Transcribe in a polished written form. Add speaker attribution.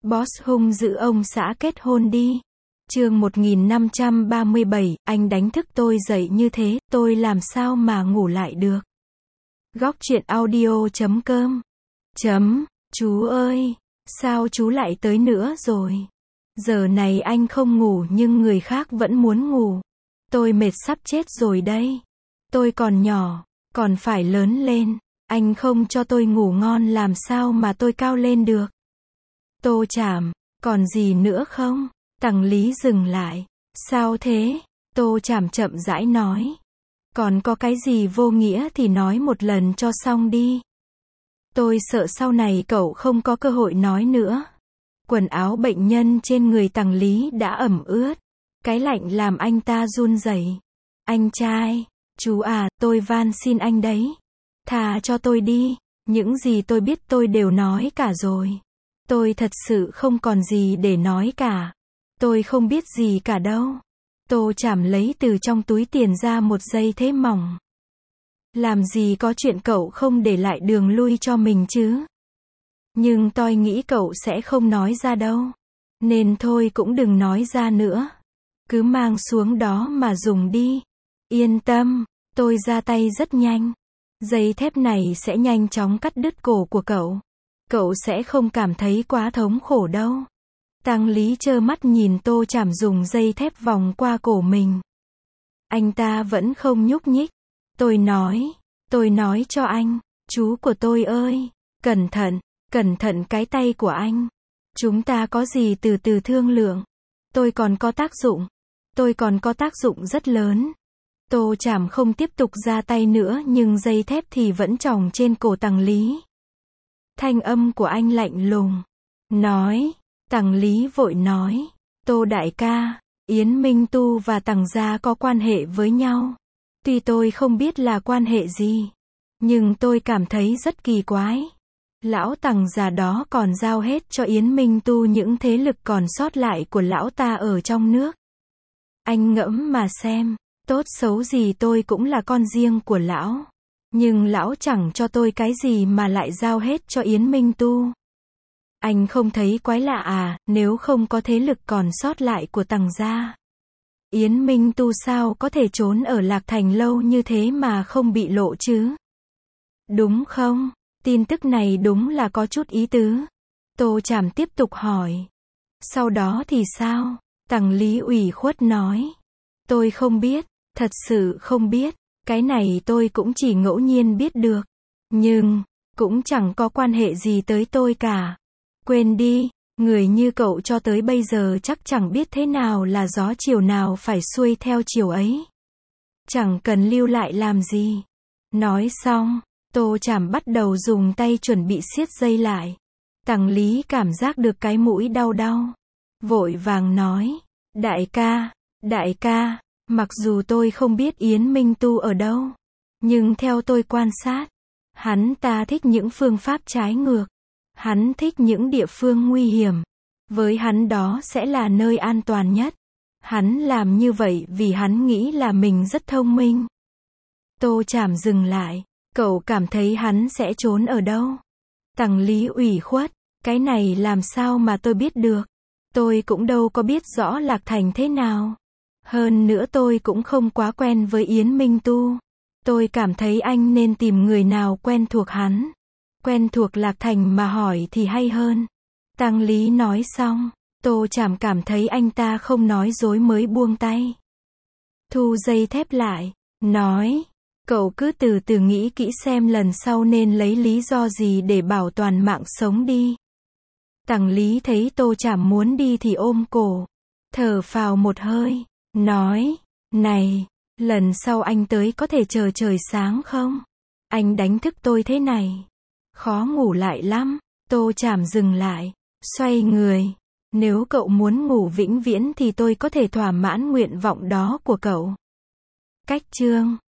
Speaker 1: Boss hung dữ ông xã kết hôn đi. Chương 1537, anh đánh thức tôi dậy như thế, tôi làm sao mà ngủ lại được. Góc truyện audio.com. Chú ơi, sao chú lại tới nữa rồi? Giờ này anh không ngủ nhưng người khác vẫn muốn ngủ. Tôi mệt sắp chết rồi đây. Tôi còn nhỏ, còn phải lớn lên. Anh không cho tôi ngủ ngon làm sao mà tôi cao lên được. Tô Trảm, còn gì nữa không? Tằng Lý dừng lại. Sao thế? Tô Trảm chậm rãi nói. Còn có cái gì vô nghĩa thì nói một lần cho xong đi. Tôi sợ sau này cậu không có cơ hội nói nữa. Quần áo bệnh nhân trên người Tằng Lý đã ẩm ướt. Cái lạnh làm anh ta run rẩy. Anh trai, chú à, tôi van xin anh đấy. Tha cho tôi đi. Những gì tôi biết tôi đều nói cả rồi. Tôi thật sự không còn gì để nói cả. Tôi không biết gì cả đâu. Tô Trảm lấy từ trong túi tiền ra một dây thép mỏng. Làm gì có chuyện cậu không để lại đường lui cho mình chứ. Nhưng tôi nghĩ cậu sẽ không nói ra đâu. Nên thôi cũng đừng nói ra nữa. Cứ mang xuống đó mà dùng đi. Yên tâm, tôi ra tay rất nhanh. Dây thép này sẽ nhanh chóng cắt đứt cổ của cậu. Cậu sẽ không cảm thấy quá thống khổ đâu. Tằng Lý trơ mắt nhìn Tô Trảm dùng dây thép vòng qua cổ mình. Anh ta vẫn không nhúc nhích. Tôi nói cho anh, chú của tôi ơi, cẩn thận cái tay của anh. Chúng ta có gì từ từ thương lượng. Tôi còn có tác dụng rất lớn. Tô Trảm không tiếp tục ra tay nữa nhưng dây thép thì vẫn tròng trên cổ Tằng Lý. Thanh âm của anh lạnh lùng. Tằng Lý vội nói. Tô đại ca, Yến Minh Tu và Tằng gia có quan hệ với nhau. Tuy tôi không biết là quan hệ gì, nhưng tôi cảm thấy rất kỳ quái. Lão Tằng già đó còn giao hết cho Yến Minh Tu những thế lực còn sót lại của lão ta ở trong nước. Anh ngẫm mà xem, tốt xấu gì tôi cũng là con riêng của lão. Nhưng lão chẳng cho tôi cái gì mà lại giao hết cho Yến Minh Tu. Anh không thấy quái lạ à, nếu không có thế lực còn sót lại của Tằng gia. Yến Minh Tu sao có thể trốn ở Lạc Thành lâu như thế mà không bị lộ chứ? Đúng không? Tin tức này đúng là có chút ý tứ. Tô Trảm tiếp tục hỏi. Sau đó thì sao? Tằng Lý ủy khuất nói. Tôi không biết, thật sự không biết. Cái này tôi cũng chỉ ngẫu nhiên biết được. Nhưng, cũng chẳng có quan hệ gì tới tôi cả. Quên đi, người như cậu cho tới bây giờ chắc chẳng biết thế nào là gió chiều nào phải xuôi theo chiều ấy. Chẳng cần lưu lại làm gì. Nói xong, Tô Trảm bắt đầu dùng tay chuẩn bị siết dây lại. Tằng Lý cảm giác được cái mũi đau đau. Vội vàng nói. Đại ca, mặc dù tôi không biết Yến Minh Tu ở đâu. Nhưng theo tôi quan sát, hắn ta thích những phương pháp trái ngược. Hắn thích những địa phương nguy hiểm. Với hắn đó sẽ là nơi an toàn nhất. Hắn làm như vậy vì hắn nghĩ là mình rất thông minh. Tô Trảm dừng lại. Cậu cảm thấy hắn sẽ trốn ở đâu? Tằng Lý ủy khuất. Cái này làm sao mà tôi biết được? Tôi cũng đâu có biết rõ Lạc Thành thế nào. Hơn nữa tôi cũng không quá quen với Yến Minh Tu. Tôi cảm thấy anh nên tìm người nào quen thuộc hắn. Quen thuộc Lạc Thành mà hỏi thì hay hơn. Tằng Lý nói xong, Tô Trảm cảm thấy anh ta không nói dối mới buông tay. Thu dây thép lại, nói. Cậu cứ từ từ nghĩ kỹ xem lần sau nên lấy lý do gì để bảo toàn mạng sống đi. Tằng Lý thấy Tô Trảm muốn đi thì ôm cổ. Thở phào một hơi, nói. Này, lần sau anh tới có thể chờ trời sáng không? Anh đánh thức tôi thế này. Khó ngủ lại lắm. Tô Trảm dừng lại, xoay người. Nếu cậu muốn ngủ vĩnh viễn thì tôi có thể thỏa mãn nguyện vọng đó của cậu. Cách chương